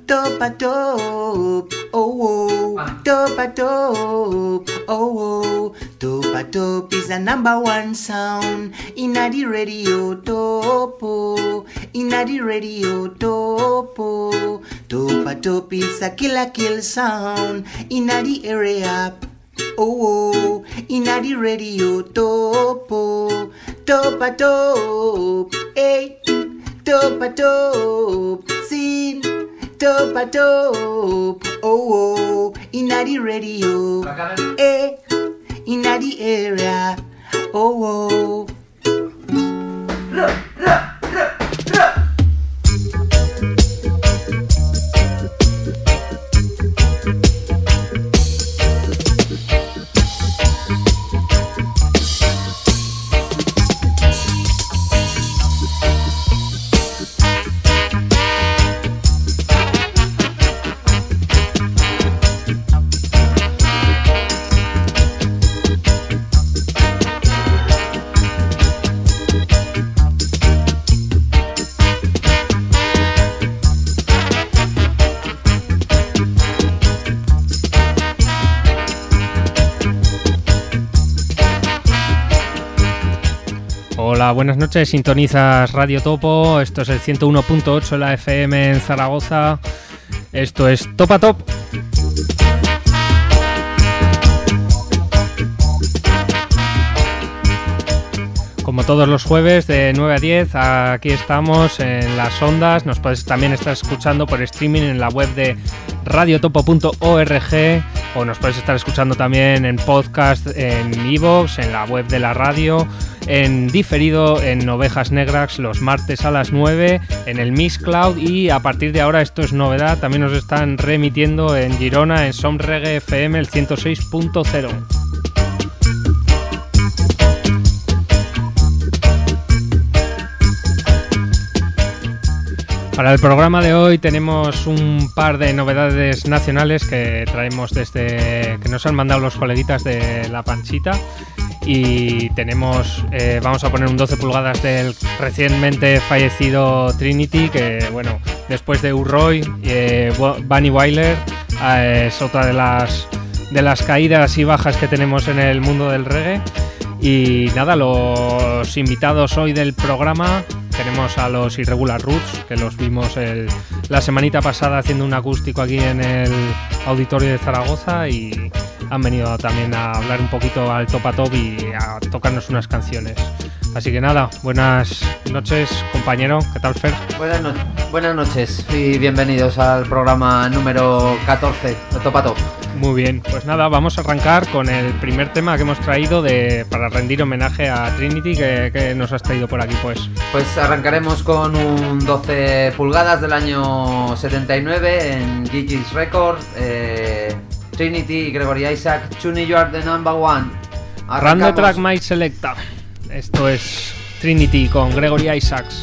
Topa top, oh oh. Topa top, oh oh. Topa top is the number one sound inna the radio. Topo, inna the radio. Topo. Topa top is a killer kill sound inna the area. Oh, inna the radio. Topo, topa top, hey. Topa top, sin. Topa top, oh, inna the radio, inna the area, oh. Hola, buenas noches, sintonizas Radio Topo, esto es el 101.8 la FM en Zaragoza, esto es Topa Top. Como todos los jueves de 9 a 10, aquí estamos en las ondas, nos puedes también estar escuchando por streaming en la web de radiotopo.org o nos puedes estar escuchando también en podcast, en iVoox, en la web de la radio, en diferido en Ovejas Negras los martes a las 9, en el Mixcloud y a partir de ahora, esto es novedad, también nos están remitiendo en Girona en Som Reggae FM el 106.0. Para el programa de hoy tenemos un par de novedades nacionales que traemos que nos han mandado los coleguitas de La Panchita y tenemos, vamos a poner un 12 pulgadas del recientemente fallecido Trinity, que bueno, después de Urroy, Bunny Wailer, es otra de las caídas y bajas que tenemos en el mundo del reggae. Y nada, los invitados hoy del programa tenemos a los Irregular Roots, que los vimos la semanita pasada haciendo un acústico aquí en el auditorio de Zaragoza y han venido también a hablar un poquito al Topa Top y a tocarnos unas canciones. Así que nada, buenas noches, compañero. ¿Qué tal, Fer? Buenas noches y bienvenidos al programa número 14 de Topa Top. Muy bien, pues nada, vamos a arrancar con el primer tema que hemos traído para rendir homenaje a Trinity, que nos has traído por aquí, pues. Pues arrancaremos con un 12 pulgadas del año 79 en Gigi's Records, Trinity y Gregory Isaac, Chuni You Are The Number One. Random Track My Selecta. Esto es Trinity con Gregory Isaacs.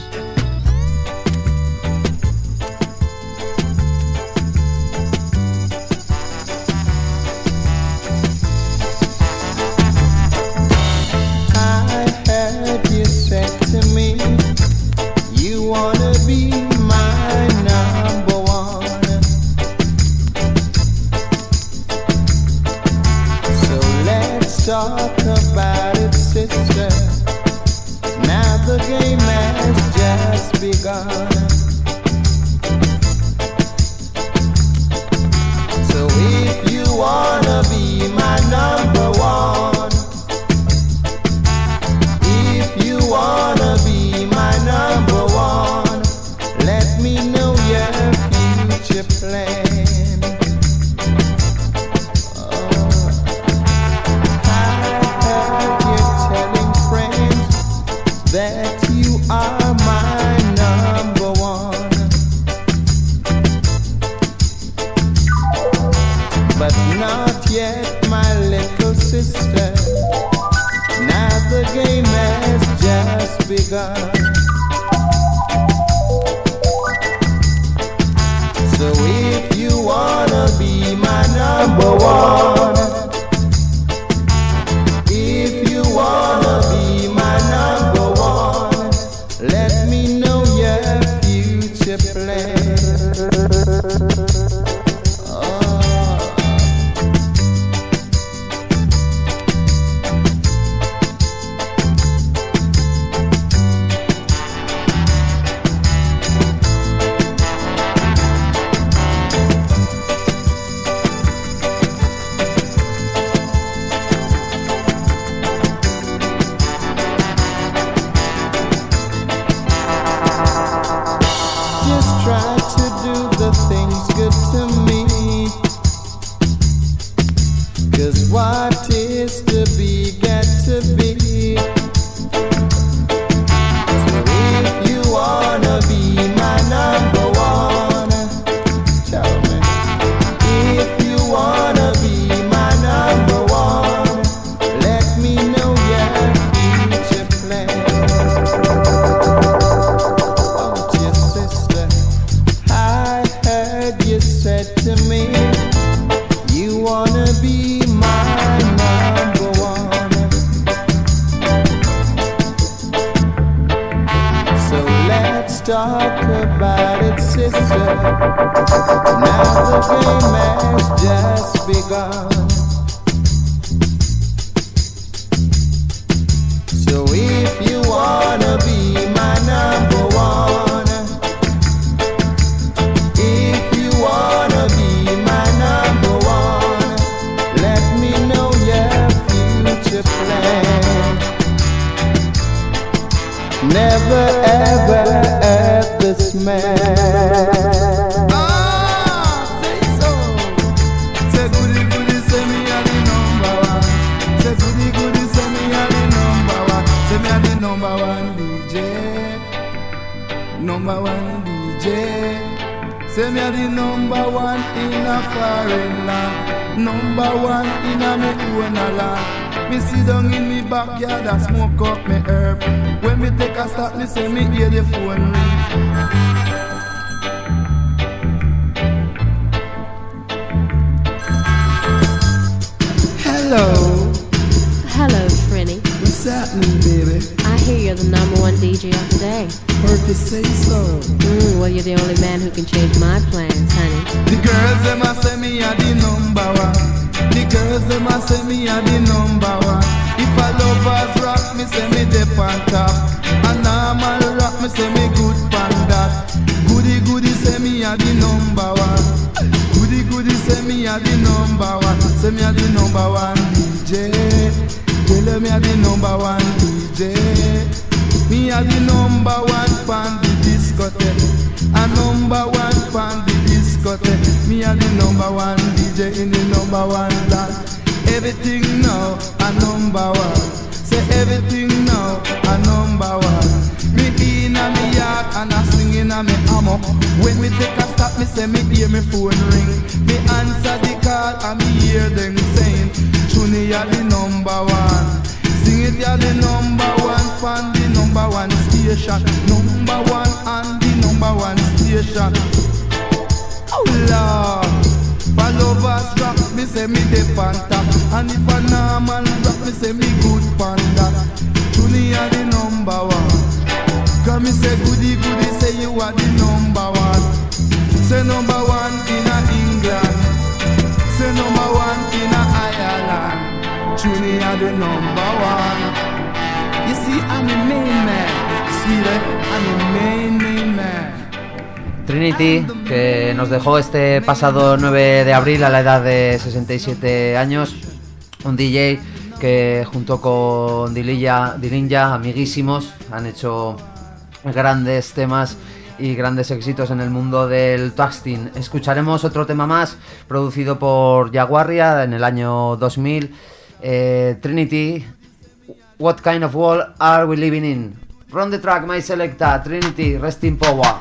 Talk about it, sister. Now the game has just begun. So if you wanna be my number one, if you wanna be my number one, let me know your future plan. That you are my number one. do the things good to me. 'Cause what is to be, get to be. So if you wanna be my number one, tell me. If you wanna be my number one, let me know your future plan. Oh, dear sister, I heard you said to me, you wanna be my number one. So let's talk about it, sister. Now the game has just begun. So if you wanna be my number one, if you wanna be my number one, let me know your future plan. Never ever ever this man. Say so. Say goody goody, say me a the number one. Say goody goody, say me a the number one. Say me a the number one DJ. Number one DJ. Say me a the number one in a foreign land. Number one in a me own land. Me sit down in me backyard and smoke up me herb. When me take a stop, me say me hear the phone ring. Hello. Hello, Trini. What's happening, baby? I hear you're the number one DJ of the day. Heard you say so. Well, you're the only man who can change my plans, honey. The girls them a say me a the number one. The girls them a say me a the number one. If a lovers rock, me say me dip on top. A normal rock, me say me good pan that. Goody goody say me a the number one. Goody goody say me a the number one. Say me a the number one DJ. Tell me a the number one DJ. Me a the number one pan the discotheque. A number one pan the discotheque. Me a the number one DJ in the number one land. Everything now a number one. Say everything now a number one. Me in a me yard and a swing in a me ammo. When me take a stop, me say me hear me phone ring. Me answer the call and me hear them saying, Tuni ya the number one. Sing it ya the number one fan the number one station. Number one and the number one station. Oh Lord. For lovers rock, me say me dip on top. And if a normal rock, me say me good panda. Tuni ya the number one. Cause me say goody goody, say you are the number one. Say number one in a England. Say number one in a Ireland. Tuni ya the number one. You see, I'm a main man. See that? I'm a main man. Trinity, que nos dejó este pasado 9 de abril a la edad de 67 años, un DJ que junto con Dilinja, amiguísimos, han hecho grandes temas y grandes éxitos en el mundo del twisting. Escucharemos otro tema más, producido por Jaguarria en el año 2000, Trinity, What Kind of World Are We Living In? Run the track, my selecta, Trinity, Rest in Power.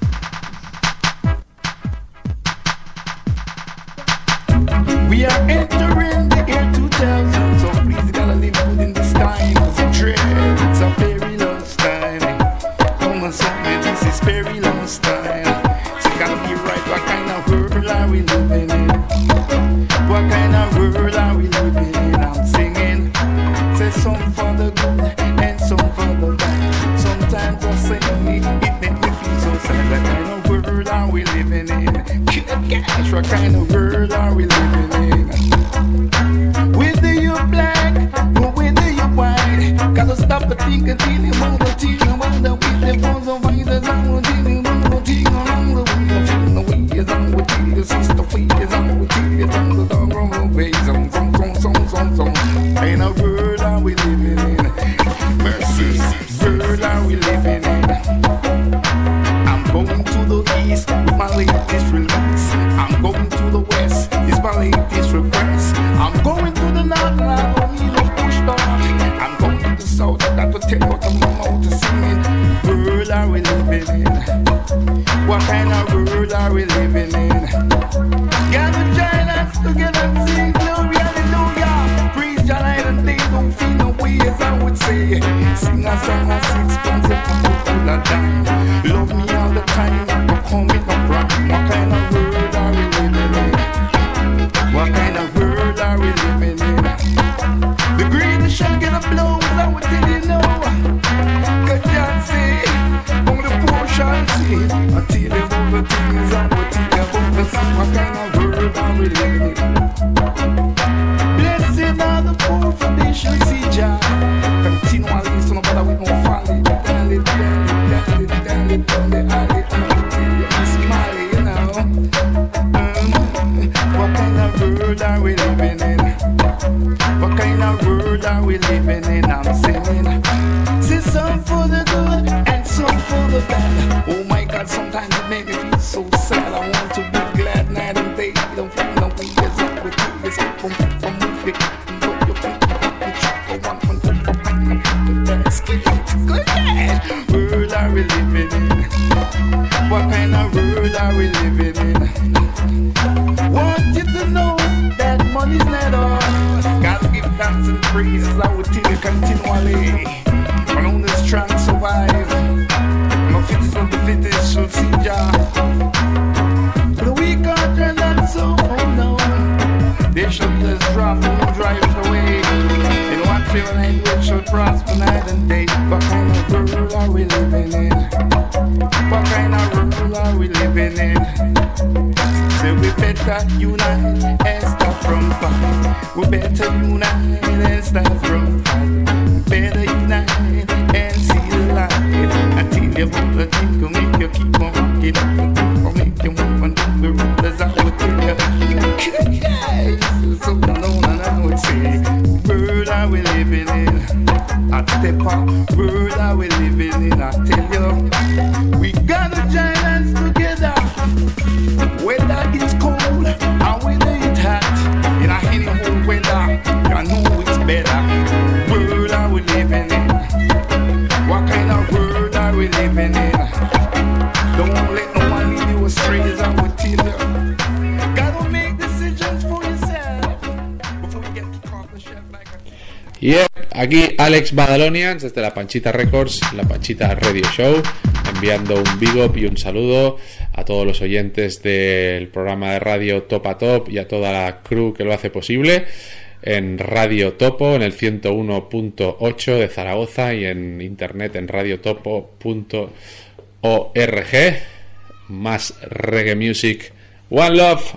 We are entering the year 2000, so please gotta live good in this time. It's a trend, it's a perilous time. Come on, me, this is perilous time. So gotta be right, what kind of world are we living in? What kind of world are we living in? I'm singing, say some for the good and some for the bad. Sometimes I say it make me feel so sad. What kind of world are we living in? Gosh, what kind of world are we living in? Whether you're black or whether you're white, gotta stop and think and tell you about the thing, about the way they want to find us on the thing, about the thing along the way. I feel the way is on the way, the sister way is on the way, is on the dog on the way, some. Kind of world are we living in? Mercy, world are we living in? I'm going to the the east, it's my latest release. I'm going to the west, it's my latest request. I'm going to the north, and I don't need no push back. I'm going to the south, I got to take out of my mouth to sing. World are we living in? What kind of world are we living in? Gather join us together and sing glory, hallelujah. Praise Jah night and day, don't feel no way as I would say. Sing a song of sixpence, if I'm full of dime. Love me all the time, but come with no problem. What kind of world are we living in? What kind of world are we living in? The green shall get a blow, I would tell you no. Cause Jah say, only the poor shall see. I tell you about the things I would tell you about the sin. What kind of world are we living in? Blessed are the poor, for they shall see Jah. Continually, so no matter with no folly. Dally, dally, dally, dally, dally, dally, smiley, you know. What kind of world are we living in? What kind of world are we living in? I'm singing. See some for the good and some for the bad. Oh my God, sometimes it makes me feel so sad. I want to be glad night and day. Don't feel no way as up with you. It's from moving. World are we living in? What kind of world are we living in? Want you to know that money's not all. Gotta give thanks and praises, I will tell you continually. But only the strong survive. No fittest of the fittest shall see Jah. The weak are turned out so, oh no. They shall be as drop and no drive away. In what field and which shall prosper night and day. What kind of world are we living in? What kind of world are we living in? So we better unite and stop from fight. We better unite and stop from fight. Better unite and see the light. I tell you about the thing to make you keep on rocking up. Or make you move and do the rulers I would tell you. So alone and I would say, world are we living in? I'd step up, world are we living in? I tell you, we gotta join hands together. Whether it's cold or whether it's hot, in any old weather, you know it's better. World are we living in? What kind of world are we living in? Don't let no one lead you astray, as I would tell you. Gotta make decisions for yourself before we get to call the chef like a... Yeah, aquí Alex Badalonians desde La Panchita Records, La Panchita Radio Show, enviando un big up y un saludo a todos los oyentes del programa de radio Top a Top y a toda la crew que lo hace posible en Radio Topo, en el 101.8 de Zaragoza y en internet en radiotopo.org. Más reggae music. One love.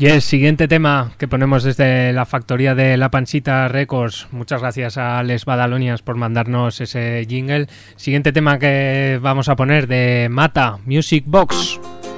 Y el siguiente tema que ponemos desde la factoría de La Panchita Records, muchas gracias a Les Badalonians por mandarnos ese jingle. Siguiente tema que vamos a poner de Mata, Music Box.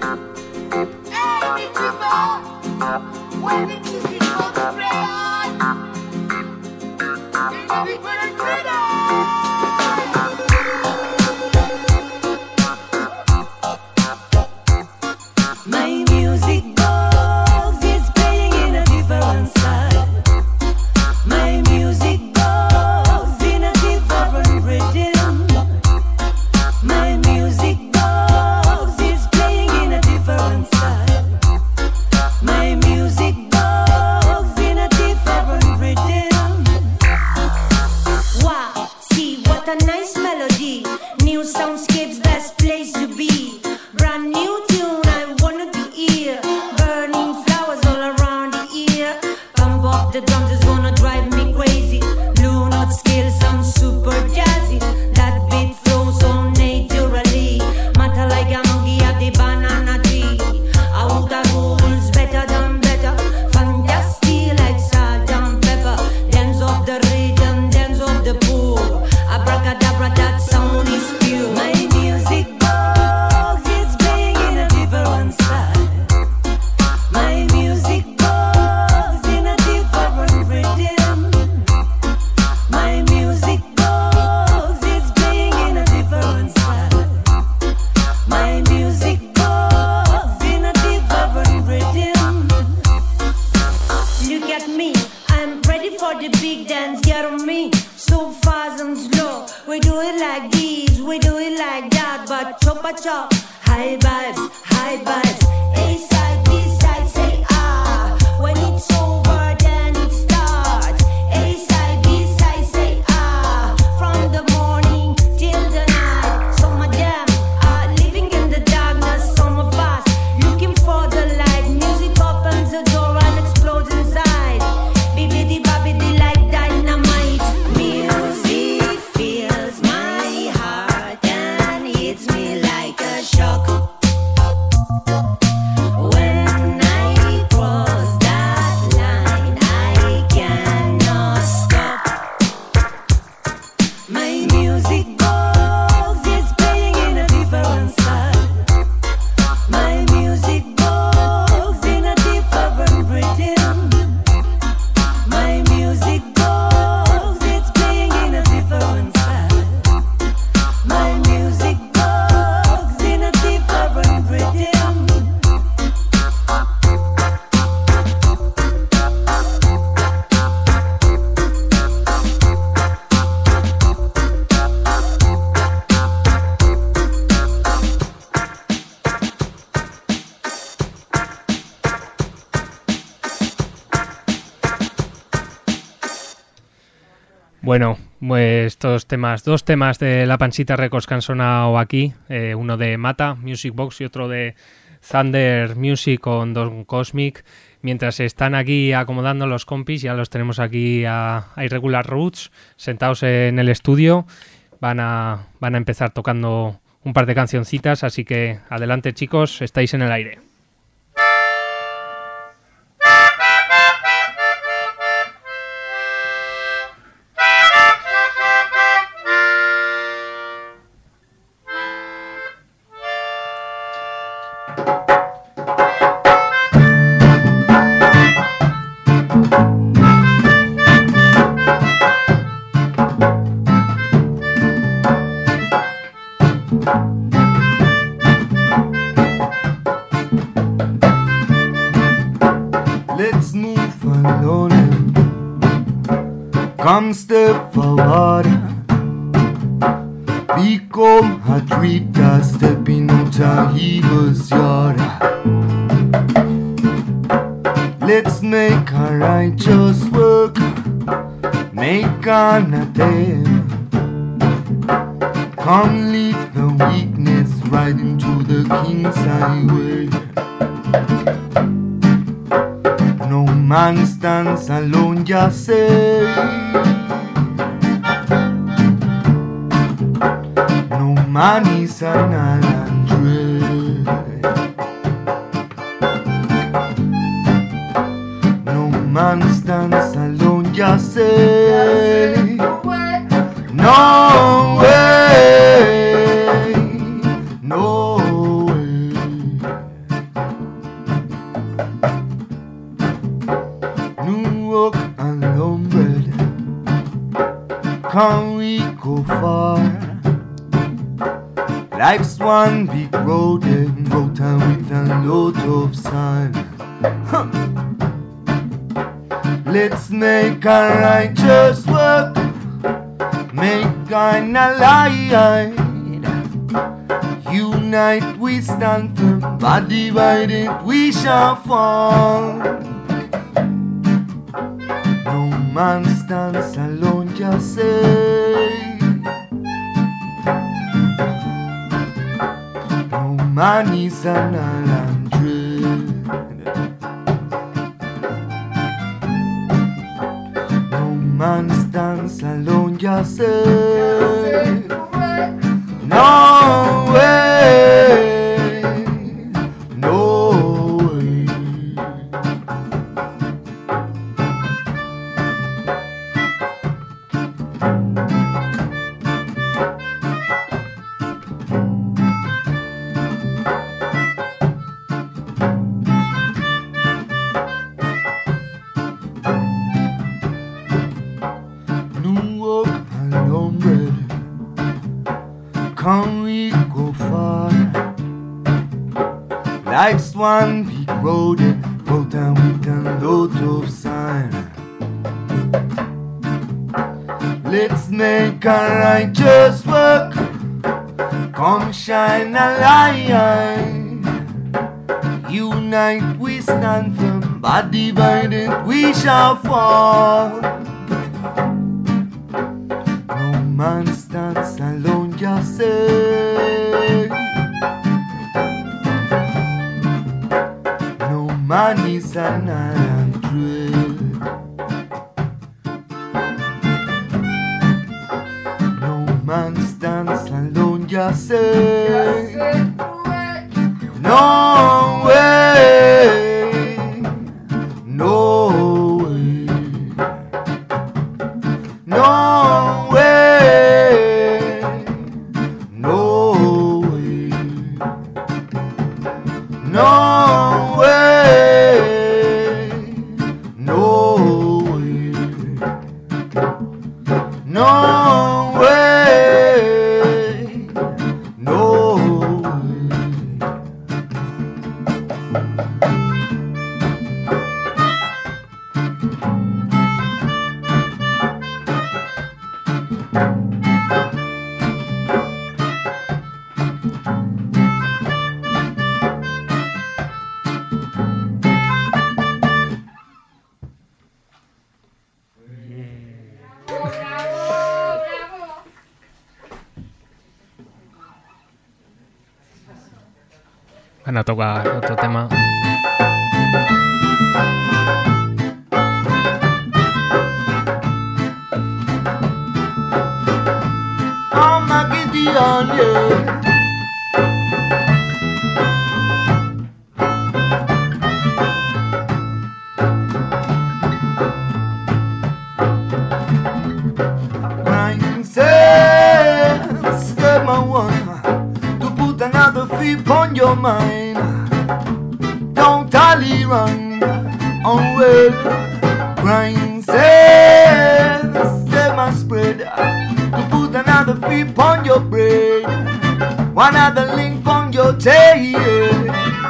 Bueno, pues dos temas de La Panchita Records que han sonado aquí, uno de Mata, Music Box, y otro de Thunder Music con Don Cosmic. Mientras están aquí acomodando los compis, ya los tenemos aquí a Irregular Roots, sentados en el estudio, van a empezar tocando un par de cancioncitas, así que adelante chicos, estáis en el aire. Come step forward. Become a drifter stepping out of evil's yard. Let's make a righteous work, make an attempt. Come leave the weakness right into the king's highway. No man stands alone, just say. No man is an island dread. man stands alone, just say no way, no way. New York and Lombard, can we go far? Life's one big road and road time with a lot of sun. Let's make our righteous work, make an ally. Unite we stand firm, but divided we shall fall. No man stands alone, just say. No man is an island dread. Man stands alone, just say no way, no way. Can we go far? Life's one big road and go down with a lot of sign. Let's make our righteous work, come shine a light. Unite we stand firm, but divided we shall fall. No man stands alone, just say no man is an island dread. No man stands alone, just say no way, no way, no way, no way, no way, no way, no way, no way. Van a tocar otro tema. I'm a Gideon, yeah. Crying says, step my one, to put another feet on your mind. Don't tally run away. Crying says, step my spread, to put another feet on your brain, one other link on your tail.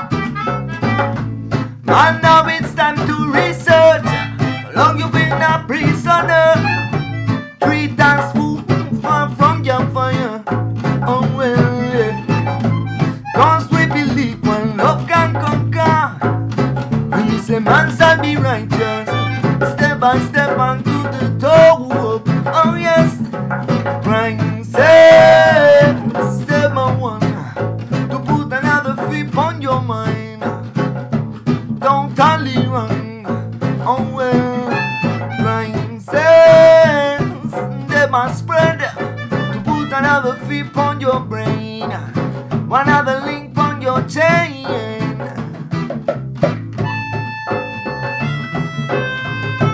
And now it's time to research how long you've been a prisoner. 3 times food far from your fire. Oh well, yeah. 'Cause we believe one love can conquer, and we say man shall be righteous, step by step onto the top. Oh yes, crying say, step on one, to put another flip on your mind. Don't tally run, oh well, crying say, step on spread, to put another flip on your brain, one other link on your chain.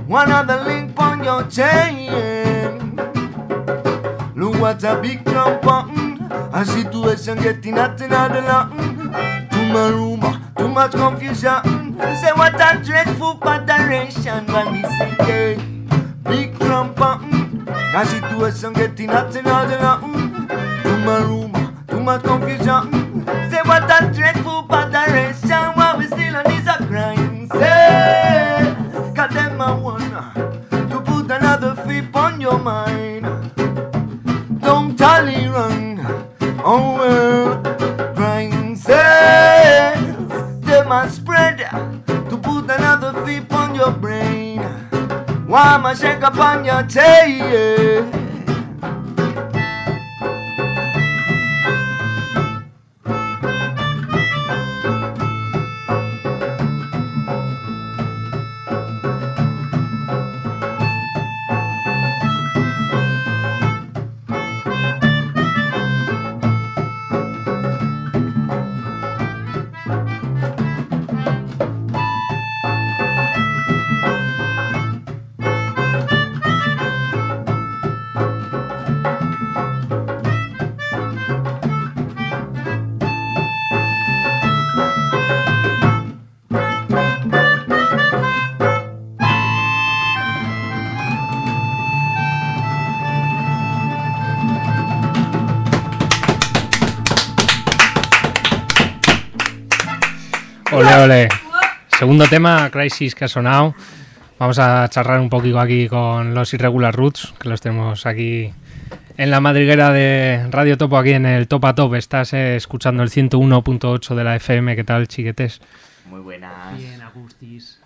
one other link on your chain. Look what a big jump button, a situation getting hot in all the Latin. Too much rumor, too much confusion. Say what a dreadful federation when we say big jump button, a situation getting hot in all the Latin. Too much rumor, too much confusion. Say what a dreadful federation when we still on is a crime. Say, cause them a wanna to put another flip on your mind. Don't tally run, oh well, crime says they must spread to put another flip on your brain. Why must shake up on your tail? Ole, ole. Segundo tema, Crisis, que ha sonado. Vamos a charlar un poquito aquí con los Irregular Roots, que los tenemos aquí en la madriguera de Radio Topo, aquí en el Top a Top. Estás escuchando el 101.8 de la FM. ¿Qué tal, chiquetes? Muy buenas. Bien, Agustis.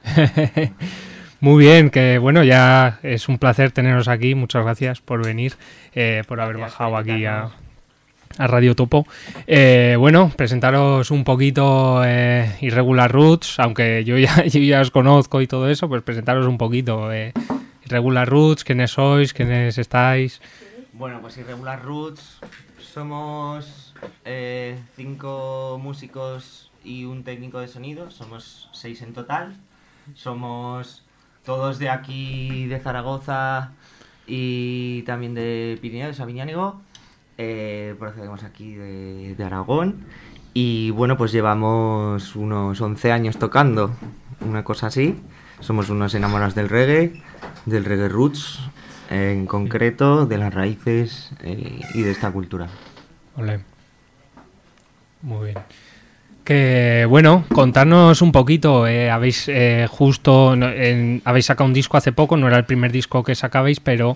Muy bien, que bueno, ya es un placer teneros aquí. Muchas gracias por venir, por haber bajado aquí a Radio Topo. Bueno, presentaros un poquito Irregular Roots, aunque yo ya os conozco y todo eso, pues presentaros un poquito Irregular Roots, quiénes sois, quiénes estáis. Bueno, pues Irregular Roots somos 5 músicos y un técnico de sonido, somos 6 en total. Somos todos de aquí, de Zaragoza y también de Pirineo, de Sabiñánigo. Procedemos aquí de Aragón y bueno, pues llevamos unos 11 años tocando, una cosa así. Somos unos enamorados del reggae roots en concreto, de las raíces y de esta cultura. Ole. Muy bien. Que bueno, contarnos un poquito, habéis habéis sacado un disco hace poco, no era el primer disco que sacabais, pero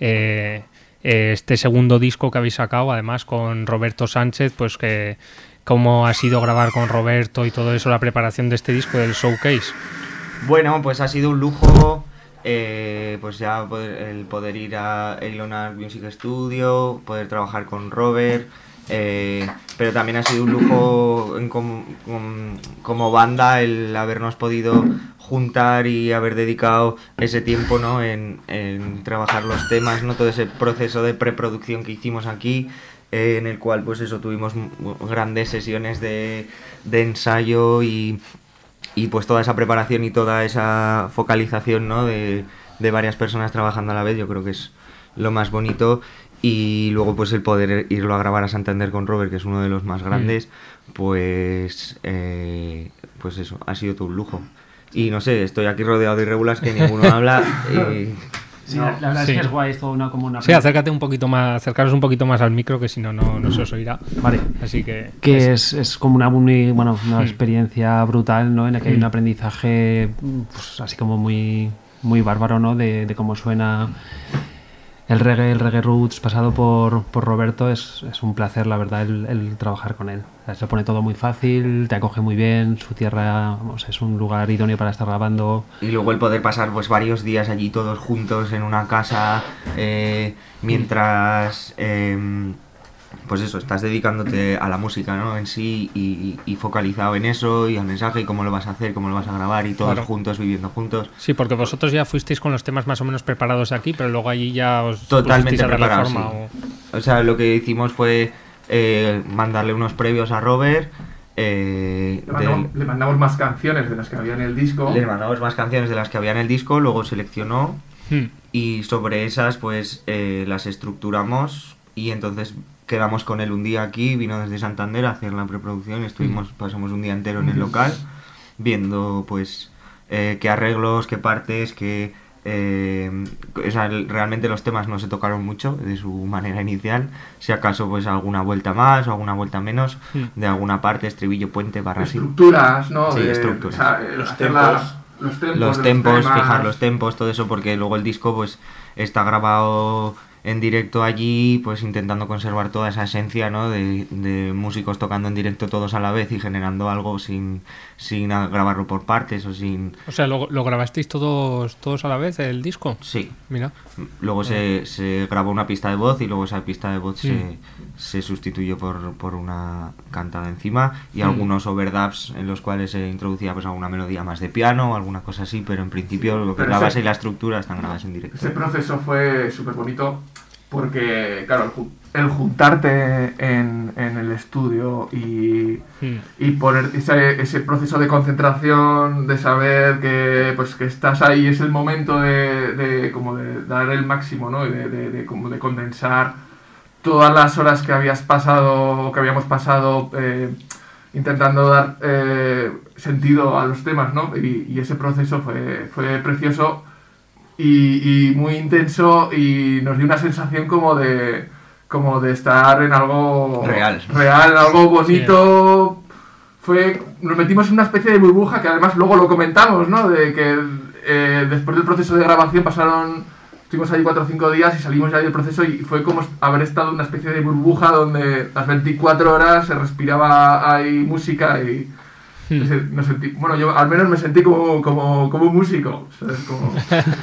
este segundo disco que habéis sacado, además con Roberto Sánchez, pues que cómo ha sido grabar con Roberto y todo eso, la preparación de este disco, del showcase. Bueno, pues ha sido un lujo, pues ya el poder ir a Eilonard Music Studio, poder trabajar con Robert, pero también ha sido un lujo como banda el habernos podido juntar y haber dedicado ese tiempo, ¿no? en trabajar los temas, ¿no? Todo ese proceso de preproducción que hicimos aquí, en el cual pues eso, tuvimos grandes sesiones de ensayo y pues toda esa preparación y toda esa focalización, ¿no? de varias personas trabajando a la vez. Yo creo que es lo más bonito. Y luego pues el poder irlo a grabar a Santander con Robert, que es uno de los más grandes, pues eso, ha sido todo un lujo. Y no sé, estoy aquí rodeado de irregulares que ninguno habla. Sí, la verdad es que es guay, es todo una... Sí, acercaros un poquito más al micro, que si no, no se os oirá. Vale. Así que es como una experiencia brutal, ¿no? En la que hay un aprendizaje pues, así como muy, muy bárbaro, ¿no? De cómo suena el reggae roots pasado por Roberto. Es un placer, la verdad, el trabajar con él. Se pone todo muy fácil, te acoge muy bien, su tierra, vamos, es un lugar idóneo para estar grabando. Y luego el poder pasar pues varios días allí todos juntos en una casa, mientras pues eso, estás dedicándote a la música, ¿no? En sí, y focalizado en eso y al mensaje y cómo lo vas a hacer, cómo lo vas a grabar y todos Claro. juntos, viviendo juntos. sí, porque vosotros ya fuisteis con los temas más o menos preparados aquí, pero luego allí ya os Totalmente pusisteis a darle preparados, forma, sí. O sea, lo que hicimos fue mandarle unos previos a Robert, Le mandamos más canciones de las que había en el disco. Le mandamos más canciones de las que había en el disco, luego seleccionó y sobre esas pues las estructuramos y entonces quedamos con él un día aquí, vino desde Santander a hacer la preproducción, pasamos un día entero en el local viendo pues qué arreglos, qué partes, realmente los temas no se tocaron mucho de su manera inicial, si acaso pues alguna vuelta más o alguna vuelta menos de alguna parte, estribillo, puente, barra así. Estructuras, ¿no? Sí, estructuras. O sea, los tempos, fijar los tempos, todo eso, porque luego el disco pues está grabado en directo allí, pues intentando conservar toda esa esencia, ¿no? de músicos tocando en directo todos a la vez y generando algo sin grabarlo por partes o sin... O sea, ¿lo grabasteis todos a la vez, el disco? Sí. Mira. Luego se grabó una pista de voz y luego esa pista de voz se sustituyó por una cantada encima y algunos overdubs en los cuales se introducía pues alguna melodía más de piano o alguna cosa así, pero en principio lo que es la base y la estructura están grabadas en directo. Ese proceso fue súper bonito porque, claro, el juntarte en el estudio y poner ese proceso de concentración, de saber que estás ahí, es el momento de dar el máximo, ¿no? de condensar todas las horas que habíamos pasado intentando dar sentido a los temas, ¿no? Y ese proceso fue precioso y muy intenso y nos dio una sensación como de estar en algo real, algo bonito. Nos metimos en una especie de burbuja que además luego lo comentamos, ¿no? De que después del proceso de grabación estuvimos ahí 4 o 5 días y salimos ya del proceso y fue como haber estado en una especie de burbuja donde las 24 horas se respiraba ahí música y yo al menos me sentí como un músico, ¿sabes? Como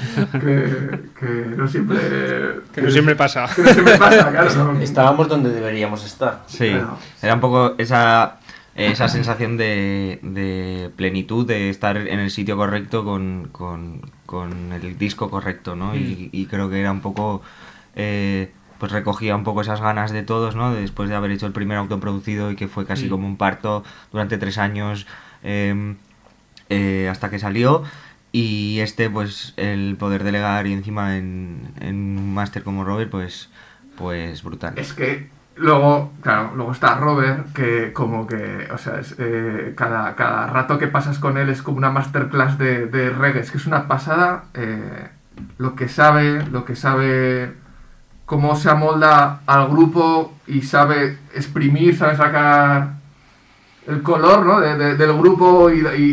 que no siempre pasa. Que no siempre pasa, claro. Estábamos donde deberíamos estar. Sí, claro. Era un poco esa sensación de plenitud, de estar en el sitio correcto con el disco correcto, ¿no? Y creo que era un poco... pues recogía un poco esas ganas de todos, ¿no? Después de haber hecho el primer autoproducido y que fue casi como un parto durante 3 años hasta que salió, y pues el poder delegar y encima en un máster como Robert, pues brutal. Es que luego está Robert, que o sea, cada rato que pasas con él es como una masterclass de reggae, es que es una pasada lo que sabe cómo se amolda al grupo y sabe exprimir, sabe sacar el color, ¿no? del grupo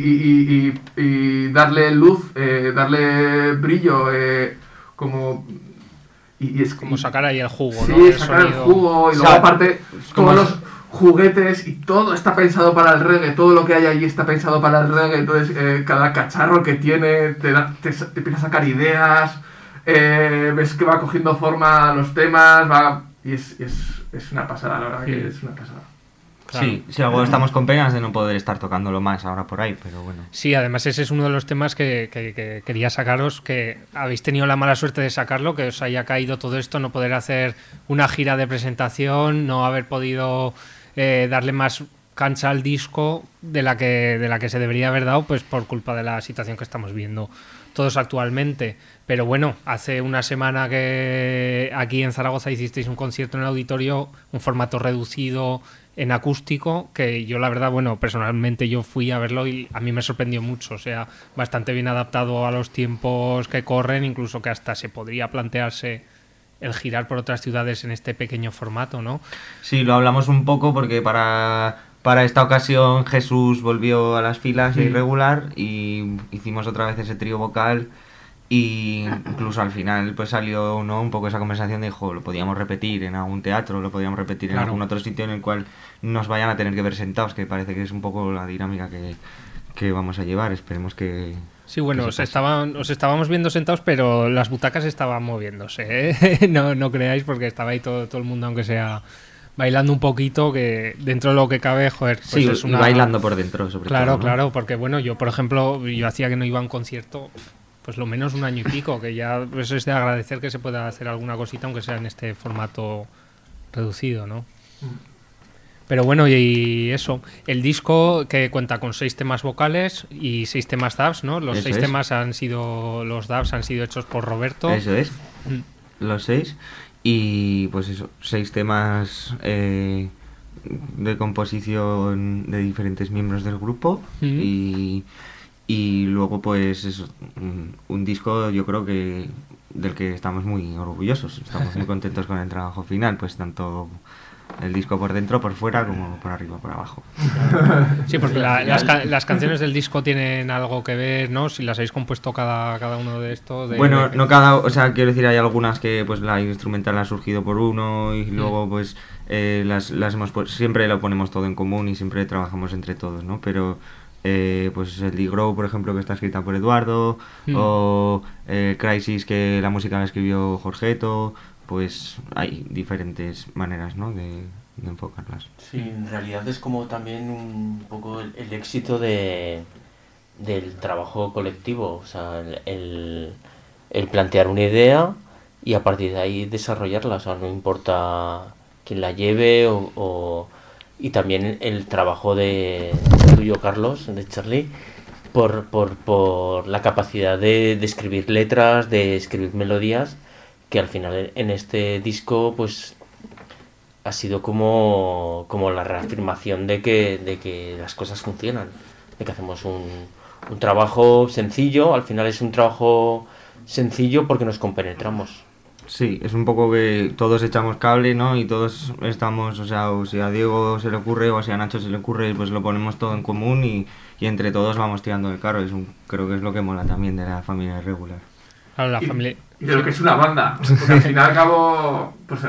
y darle luz, darle brillo, es como sacar ahí el jugo, sí, ¿no? Sí, sacar el jugo y luego aparte todos los juguetes y todo está pensado para el reggae, todo lo que hay allí está pensado para el reggae, entonces cada cacharro que tiene te empieza a sacar ideas. Ves que va cogiendo forma los temas, y es una pasada, la verdad que es una pasada. Claro. Sí, algo estamos con penas de no poder estar tocándolo más ahora por ahí, pero bueno. Sí, además ese es uno de los temas que quería sacaros, que habéis tenido la mala suerte de sacarlo, que os haya caído todo esto, no poder hacer una gira de presentación, no haber podido darle más cancha al disco de la que se debería haber dado, pues por culpa de la situación que estamos viendo todos actualmente. Pero bueno, hace una semana que aquí en Zaragoza hicisteis un concierto en el auditorio, un formato reducido en acústico, que yo la verdad, personalmente yo fui a verlo y a mí me sorprendió mucho, o sea, bastante bien adaptado a los tiempos que corren, incluso que hasta se podría plantearse el girar por otras ciudades en este pequeño formato, ¿no? Sí, lo hablamos un poco porque para esta ocasión Jesús volvió a las filas irregular y hicimos otra vez ese trío vocal. Y incluso al final pues salió, ¿no?, un poco esa conversación de, lo podíamos repetir en algún teatro, lo podíamos repetir en algún otro sitio en el cual nos vayan a tener que ver sentados, que parece que es un poco la dinámica que vamos a llevar. Esperemos que... Sí, os estábamos viendo sentados, pero las butacas estaban moviéndose, ¿eh? No creáis, porque estaba ahí todo el mundo, aunque sea bailando un poquito, que dentro de lo que cabe, pues sí, es una... bailando por dentro, sobre todo, ¿no? Claro, porque yo, por ejemplo, hacía que no iba a un concierto... pues lo menos 1 año y pico, que ya pues es de agradecer que se pueda hacer alguna cosita, aunque sea en este formato reducido, ¿no? Pero bueno, y eso, el disco que cuenta con 6 temas vocales y 6 temas dubs, ¿no? Los 6 temas los dubs han sido hechos por Roberto. Eso es, los 6. Y pues eso, 6 temas de composición de diferentes miembros del grupo. Y luego pues eso, un disco yo creo que del que estamos muy orgullosos. Estamos muy contentos con el trabajo final, pues tanto el disco por dentro, por fuera, como por arriba, por abajo. Sí, porque las canciones del disco tienen algo que ver, ¿no? Si las habéis compuesto cada uno de estos. Bueno, no cada, o sea, quiero decir, hay algunas que pues la instrumental ha surgido por uno y luego pues las hemos siempre lo ponemos todo en común y siempre trabajamos entre todos, ¿no? Pero pues el D-Grow, por ejemplo, que está escrita por Eduardo, o Crisis, que la música la escribió Jorgeto. Pues hay diferentes maneras, ¿no?, de enfocarlas. Sí, en realidad es como también un poco el éxito del trabajo colectivo, o sea, el plantear una idea y a partir de ahí desarrollarla, o sea, no importa quién la lleve y también el trabajo de tuyo, Carlos, de Charlie, por la capacidad de escribir letras, de escribir melodías, que al final en este disco pues ha sido como la reafirmación de que las cosas funcionan, de que hacemos un trabajo sencillo. Al final es un trabajo sencillo porque nos compenetramos. Sí, es un poco que todos echamos cable, ¿no? Y todos estamos, o sea, o si a Diego se le ocurre o si a Nacho se le ocurre, pues lo ponemos todo en común y entre todos vamos tirando el carro. Creo que es lo que mola también de la familia Irregular. Claro, la familia... Y de lo que es una banda, porque al fin y al cabo, pues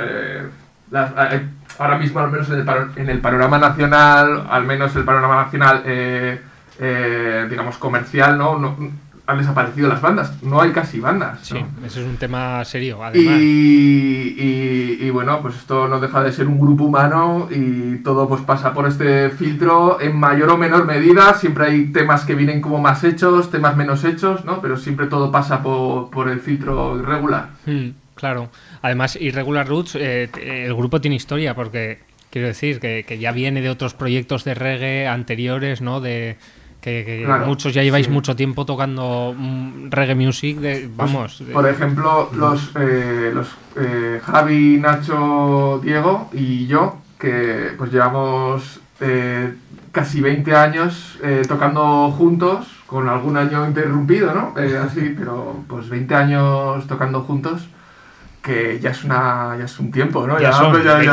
ahora mismo, al menos en el panorama nacional, al menos el panorama nacional, digamos, comercial, ¿no? Han desaparecido las bandas, no hay casi bandas, ¿no? Sí, eso es un tema serio, además. Y bueno, pues esto no deja de ser un grupo humano y todo pues pasa por este filtro en mayor o menor medida. Siempre hay temas que vienen como más hechos, temas menos hechos, ¿no? Pero siempre todo pasa por el filtro Irregular. Claro, además Irregular Roots, el grupo tiene historia porque quiero decir que ya viene de otros proyectos de reggae anteriores, ¿no? Que claro, muchos ya lleváis mucho tiempo tocando reggae music, por ejemplo, los Javi, Nacho, Diego y yo, que pues llevamos casi 20 años tocando juntos, con algún año interrumpido, ¿no? Así, pero pues 20 años tocando juntos, que ya es un tiempo, ¿no? Ya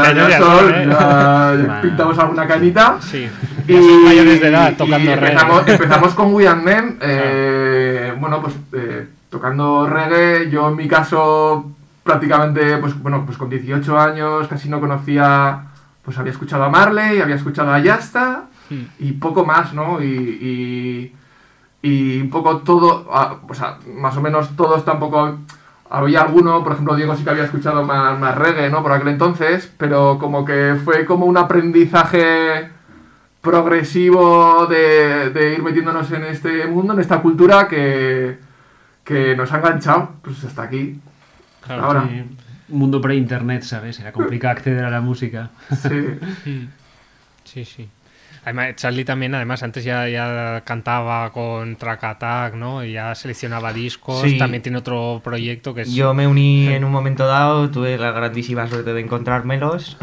pintamos alguna canita. Sí. Y son mayores de edad tocando reggae. Empezamos con We Are Men, bueno, pues tocando reggae. Yo en mi caso prácticamente, pues con 18 años casi no conocía, pues había escuchado a Marley, había escuchado a Yasta y poco más, ¿no? Y un poco todo, o sea, más o menos todos tampoco... Había alguno, por ejemplo, Diego sí que había escuchado más reggae, ¿no? Por aquel entonces, pero como que fue como un aprendizaje progresivo de ir metiéndonos en este mundo, en esta cultura que nos ha enganchado, pues hasta aquí. Claro, ahora. Sí. Un mundo pre-internet, ¿sabes? Era complicado acceder a la música. Sí. Sí. Además, Charlie también, además, antes ya cantaba con Track Attack, ¿no? Y ya seleccionaba discos. Sí. También tiene otro proyecto que es... Yo me uní en un momento dado, tuve la grandísima suerte de encontrármelos.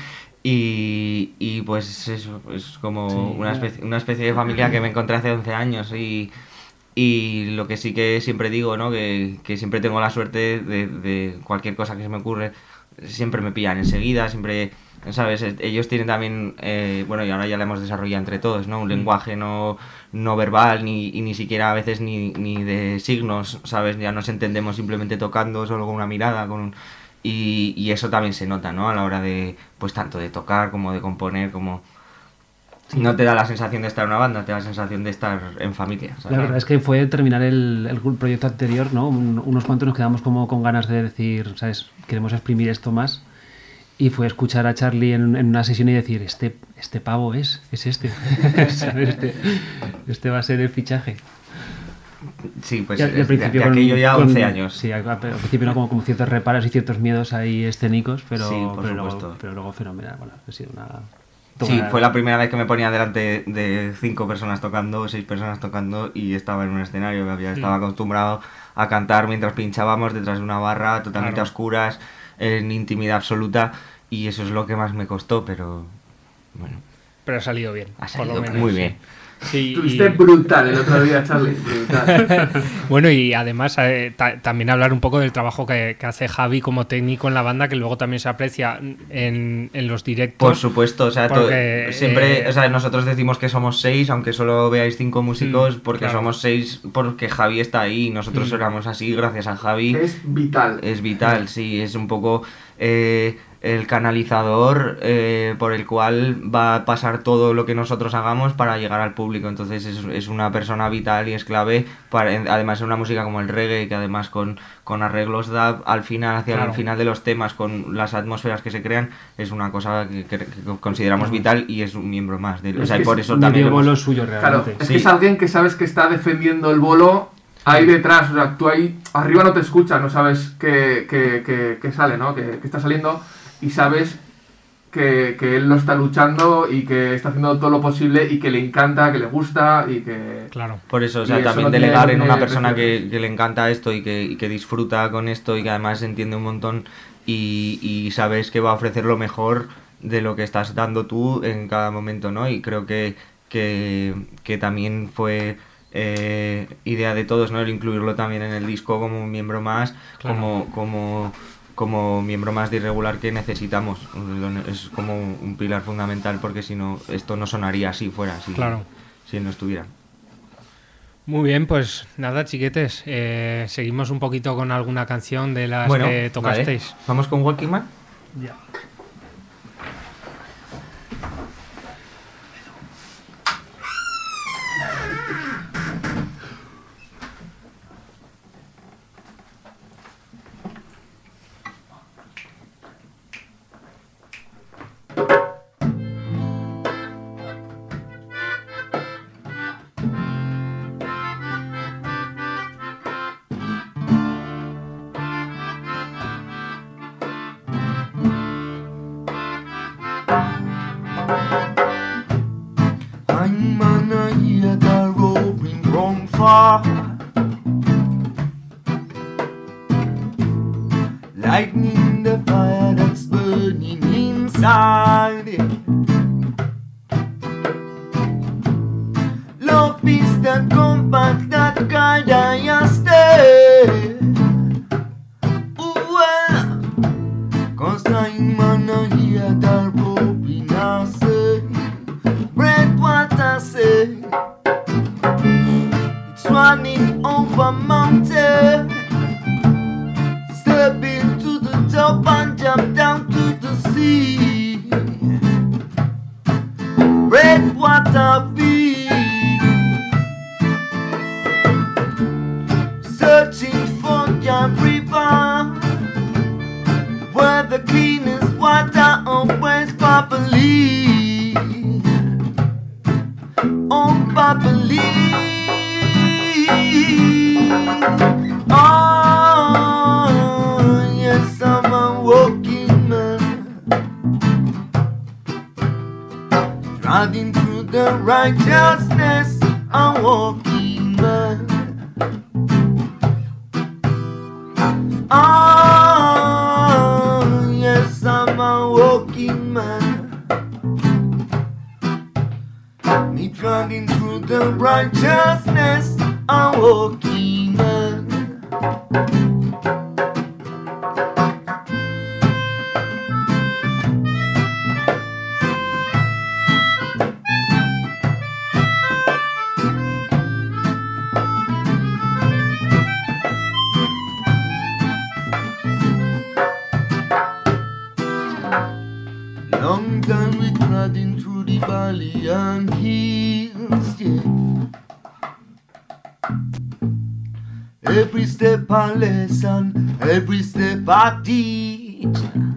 y pues eso, es como una especie de familia que me encontré hace 11 años. Y lo que sí que siempre digo, ¿no? Que siempre tengo la suerte de cualquier cosa que se me ocurre, siempre me pillan enseguida, siempre... ¿Sabes? Ellos tienen también, bueno, y ahora ya lo hemos desarrollado entre todos, ¿no? Un lenguaje no verbal, ni siquiera a veces ni de signos, ¿sabes? Ya nos entendemos simplemente tocando, solo con una mirada, y eso también se nota, ¿no? A la hora de, pues tanto de tocar como de componer, como... No te da la sensación de estar en una banda, te da la sensación de estar en familia, ¿sabes? La verdad es que fue terminar el proyecto anterior, ¿no? Unos cuantos nos quedamos como con ganas de decir, ¿sabes? Queremos exprimir esto más. Y fue escuchar a Charlie en una sesión y decir, este pavo es este. Este va a ser el fichaje. Sí, pues al principio de aquello ya 11 años. Sí, al principio no, como ciertos reparos y ciertos miedos ahí escénicos, pero sí, luego fenomenal. Bueno, ha sido una... Sí, fue la primera vez que me ponía delante de 5 personas tocando, 6 personas tocando y estaba en un escenario que estaba acostumbrado a cantar mientras pinchábamos detrás de una barra totalmente a oscuras, en intimidad absoluta, y eso es lo que más me costó, pero bueno. Pero ha salido bien. Ha salido muy bien. Sí, Estuviste brutal el otro día, Charlie. Brutal. Bueno, y además también hablar un poco del trabajo que hace Javi como técnico en la banda, que luego también se aprecia en los directos. Por supuesto, o sea, porque, siempre, o sea, nosotros decimos que somos 6, aunque solo veáis 5 músicos, porque claro. somos 6, porque Javi está ahí, y nosotros éramos así gracias a Javi. Es vital. Es vital, sí, es un poco el canalizador por el cual va a pasar todo lo que nosotros hagamos para llegar al público. Entonces es una persona vital y es clave, además en una música como el reggae, que además con arreglos da al final, hacia el final de los temas, con las atmósferas que se crean, es una cosa que consideramos vital, y es un miembro más de, o sea, y por eso también bolo suyo realmente. Claro, es que es alguien que sabes que está defendiendo el bolo ahí detrás, o sea, tú ahí arriba no te escuchas, no sabes que sale, ¿no? Que está saliendo, y sabes que él lo está luchando y que está haciendo todo lo posible y que le encanta, que le gusta y que... Claro. Por eso, o sea, también delegar en una persona que le encanta esto y que disfruta con esto y que además entiende un montón y sabes que va a ofrecer lo mejor de lo que estás dando tú en cada momento, ¿no? Y creo que también fue idea de todos, ¿no? El incluirlo también en el disco como un miembro más, claro. como miembro más de Irregular que necesitamos. Es como un pilar fundamental, porque si no, esto no sonaría así fuera, claro. Si él no estuviera. Muy bien, pues nada, chiquetes, seguimos un poquito con alguna canción de las que tocasteis. Vale. ¿Vamos con Walking Man? Ya. Lightning the fire that's burning inside it. Love is the compact that guide I stay. Well, cause I'm on here that roping I say. Bread what I say. It's running over mountain. Stepping to the top and jump down to the sea. Red water feed. Searching for your river, where the cleanest water always properly. Oh, properly. I'm a walking man, riding through the righteousness. I'm walking man. Oh, yes, I'm a walking man. Me riding through the righteousness. I'm walking man. Long time we trotting through the valley and hills, yeah. Every step a lesson, every step I teach.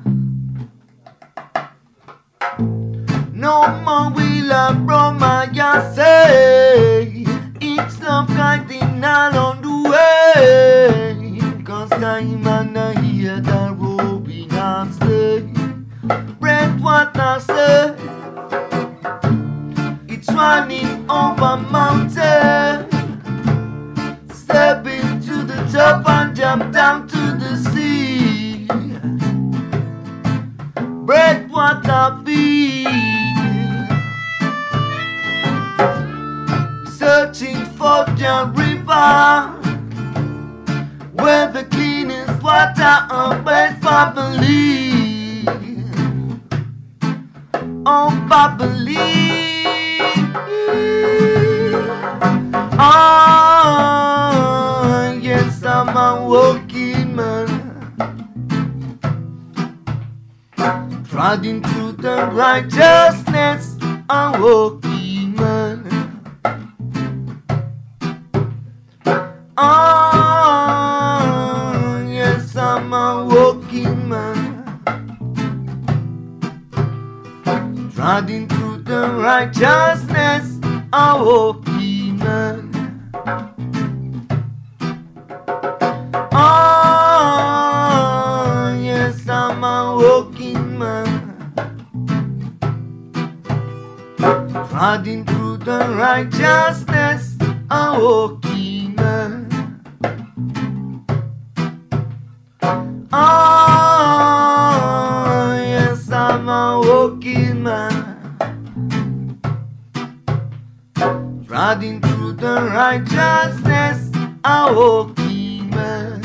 No more will I promise you say. It's love guiding along the way. Cause time and I hear the roving I say. Bread what I say. down to the sea. Breadwater feed, searching for the river where the cleanest water on bed for believe. Oh, Babali. Oh, yes, I'm a working man, trotting through the righteousness, a working man. Oh, yes, I'm a working man, trotting through the righteousness, a working man. Oh, yes, I'm a working man, trotting through the righteousness, a working man. Oh, yes, I'm a working man, trotting through the righteousness, a working man.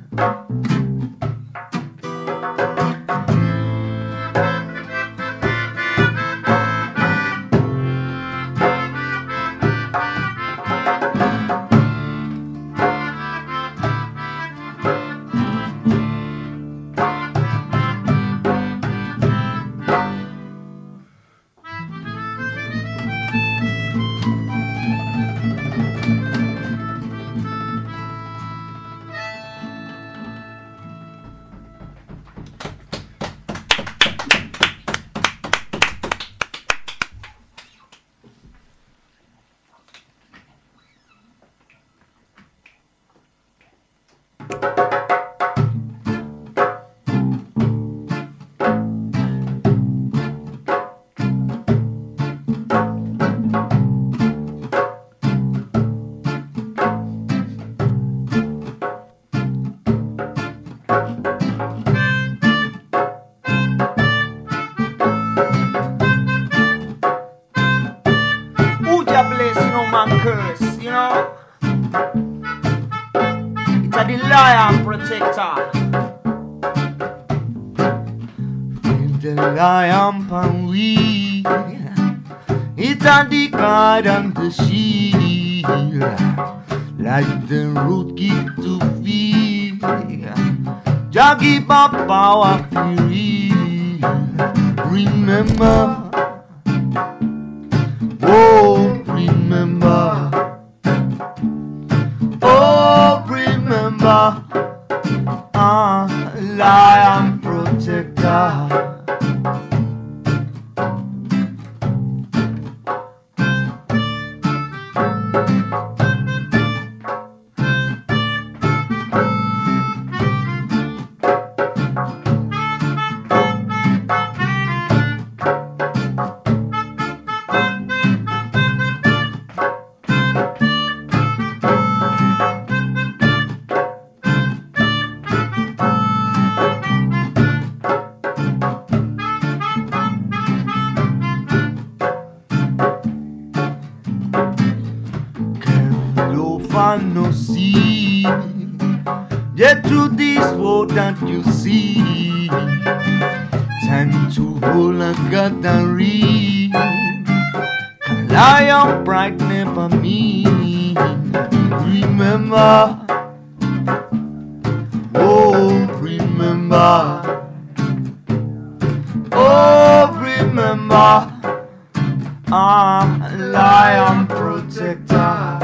Curse, you know, it's a the lion protector. Feel the lion pan we, it's a the God and the shield, like the root give to feel, Jah give up power free. Remember, oh, remember, oh, remember, lion protector. No see, yet to this world that you see, time to hold a God and read. Lion bright never me. Remember, oh remember, oh remember, lion protector.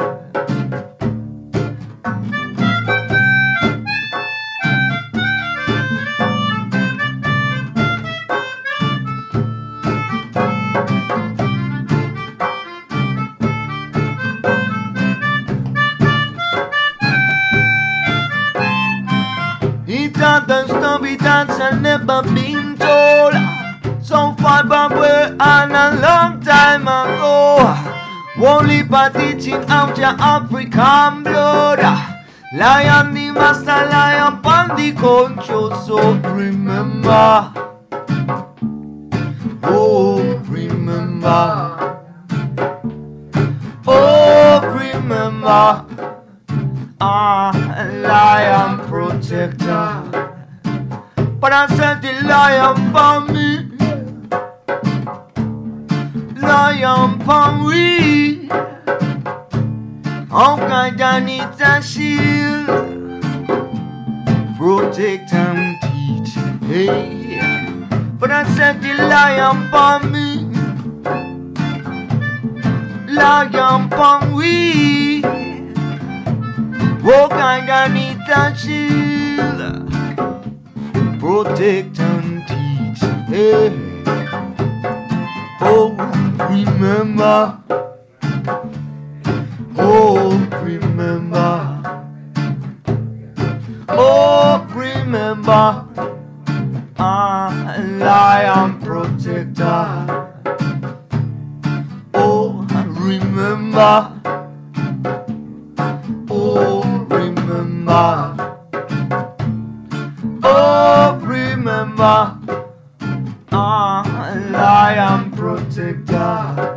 The story that's never been told, so far away and a long time ago. Only by teaching out your African blood, Lion, the master lion, upon the control. So remember, oh, remember, oh, remember, lion protector. But I said the lion for me, lion for we. All kind of needs a shield, protect and teach. Hey, but I said the lion for me, lion for we. All kind of needs a shield, protect and teach. Hey, oh, remember. Oh, remember. Oh, remember. Lion protector. Oh, remember. Oh, remember. Oh, remember. Lion protector.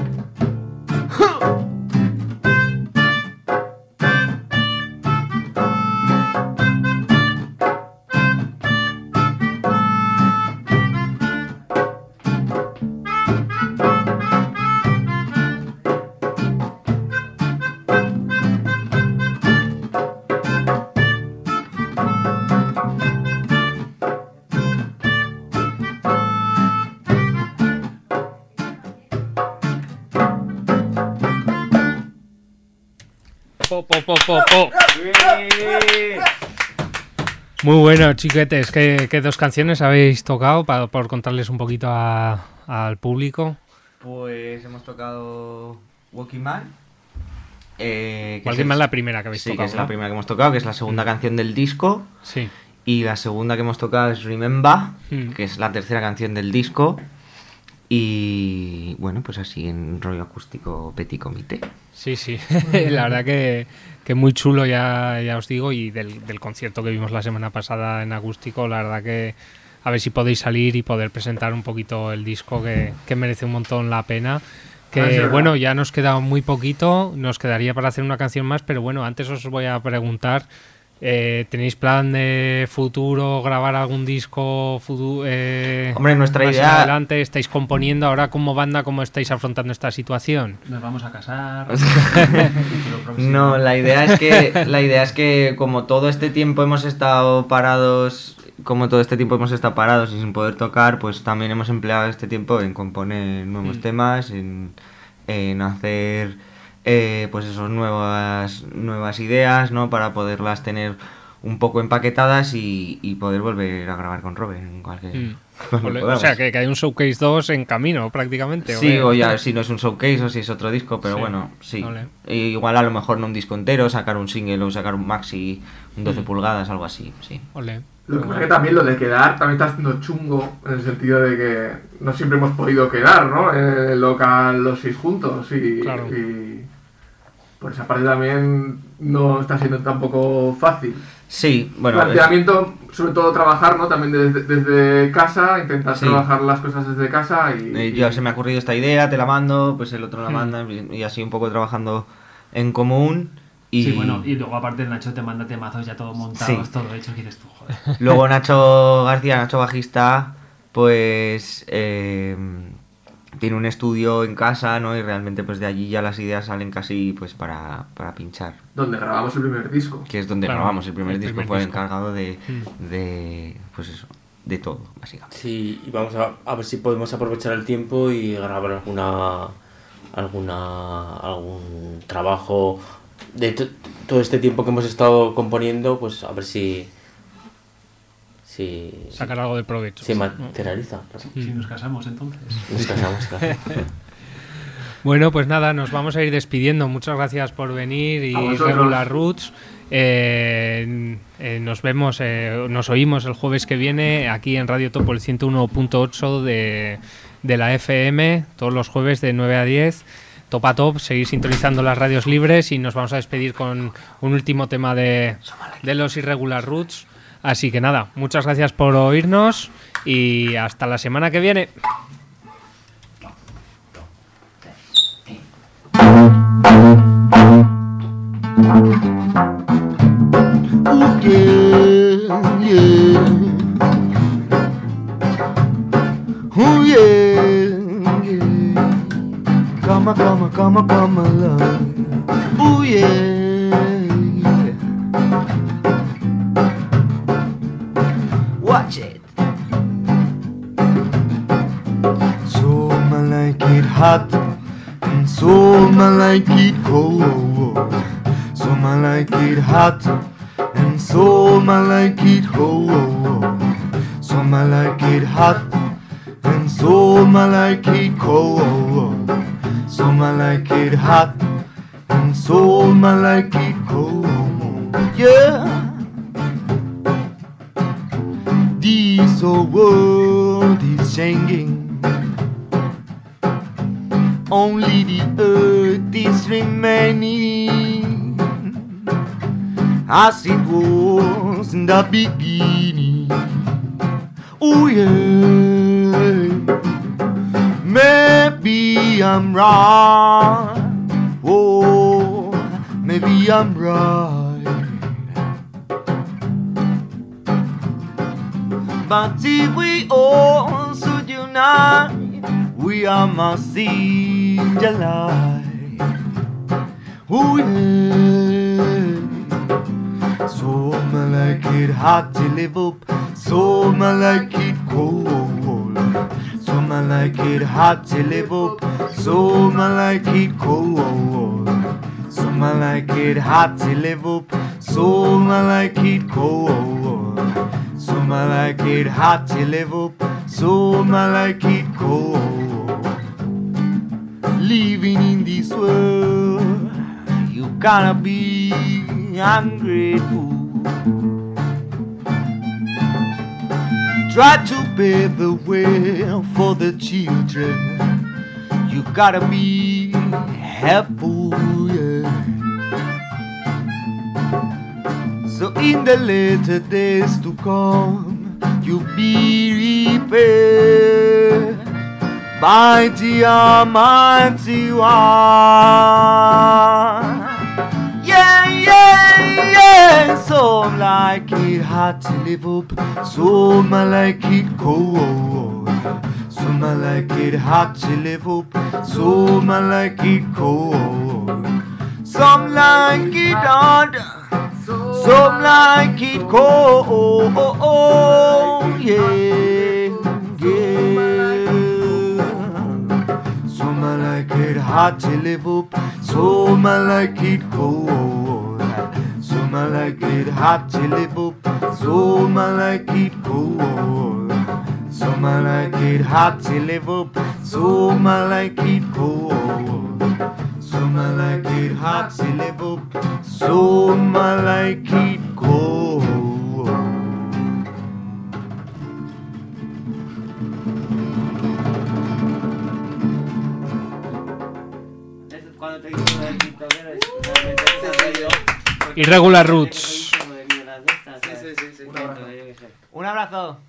Muy bueno, chiquetes. ¿Qué dos canciones habéis tocado por contarles un poquito al público? Pues hemos tocado Walking Man. Walking Man es la primera que habéis tocado. Sí, que es la primera que hemos tocado, que es la segunda canción del disco. Sí. Y la segunda que hemos tocado es Remember, que es la tercera canción del disco. Y bueno, pues así en rollo acústico petit comité. Sí, sí. La verdad que muy chulo, ya os digo, y del concierto que vimos la semana pasada en acústico, la verdad que a ver si podéis salir y poder presentar un poquito el disco, que merece un montón la pena. Que bueno, ya nos queda muy poquito, nos quedaría para hacer una canción más, pero bueno, antes os voy a preguntar, ¿tenéis plan de futuro, grabar algún disco futuro? Hombre, nuestra más idea... adelante, ¿estáis componiendo ahora como banda? ¿Cómo estáis afrontando esta situación? Nos vamos a casar. No, la idea es que como todo este tiempo hemos estado parados y sin poder tocar, pues también hemos empleado este tiempo en componer nuevos temas, en hacer pues eso, nuevas ideas, ¿no? Para poderlas tener un poco empaquetadas y poder volver a grabar con Robert en cualquier... O sea, que hay un Showcase 2 en camino prácticamente. Sí, o ya si no es un Showcase o si es otro disco, pero sí, bueno, sí. Igual a lo mejor no un disco entero, sacar un single o sacar un maxi, un 12 pulgadas, algo así, sí. Olé. Lo que pasa es que también lo de quedar también está siendo chungo, en el sentido de que no siempre hemos podido quedar, ¿no? En el local los 6 juntos y por esa parte también no está siendo tampoco fácil. Sí, bueno... Planteamiento, sobre todo trabajar, ¿no? También desde casa, intentar trabajar las cosas desde casa y... Yo se me ha ocurrido esta idea, te la mando, pues el otro la manda y así un poco trabajando en común. Y... Sí, bueno, y luego aparte el Nacho te manda temazos ya todo montados, todo hecho, que dices tú, joder. Luego Nacho García, Nacho bajista, pues tiene un estudio en casa, ¿no? Y realmente pues de allí ya las ideas salen casi pues para pinchar. Donde grabamos el primer disco. Que es donde grabamos el primer disco, fue el encargado de pues eso, de todo, básicamente. Sí, y vamos a ver si podemos aprovechar el tiempo y grabar algún trabajo de todo este tiempo que hemos estado componiendo, pues a ver si sacar algo de provecho. Se materializa. Si nos casamos, entonces. Nos casamos, claro. Bueno, pues nada, nos vamos a ir despidiendo. Muchas gracias por venir y Regular Roots. Nos vemos, nos oímos el jueves que viene aquí en Radio Topo, el 101.8 de la FM, todos los jueves de 9 a 10. Top a Top, seguir sintonizando las radios libres y nos vamos a despedir con un último tema de los Irregular Roots. Así que nada, muchas gracias por oírnos y hasta la semana que viene. Oh yeah, yeah. Come alive. Oh yeah, yeah. Watch it. So I like it hot, and so I like it cold. So I like it hot, and so I like it cold. So I like it hot. So I like it cold, so I like it hot, and so I like it cold, yeah. This whole world is changing, only the earth is remaining as it was in the beginning. Oh yeah. Maybe I'm right. Oh, maybe I'm right. But if we all should unite, we are must see the light. Oh yeah. So I like it hot to live up. So I like it cold. Some I like it hot to live up. Some I like it cold. Some I like it hot to live up. Some I like it cold. Some I like it hot to live up. Some I like it cold. Living in this world, you gotta be ungrateful. Try to pave the way for the children. You gotta be helpful, yeah. So in the later days to come, you'll be repaired by the Almighty One. Yeah, yeah, yeah. Some like it hot to live up, some I like it cold. Some I like it hot to live up, some I like it cold. Some like it hot, some like it cold. Yeah, yeah. Some I like it hot to live up, some I like it cold. Some I like it hot to live up, some I like it cold. Some I like it hot to live up, some I like it cold. Some I like it hot to live up, some I like it cold. Irregular Roots. Un abrazo.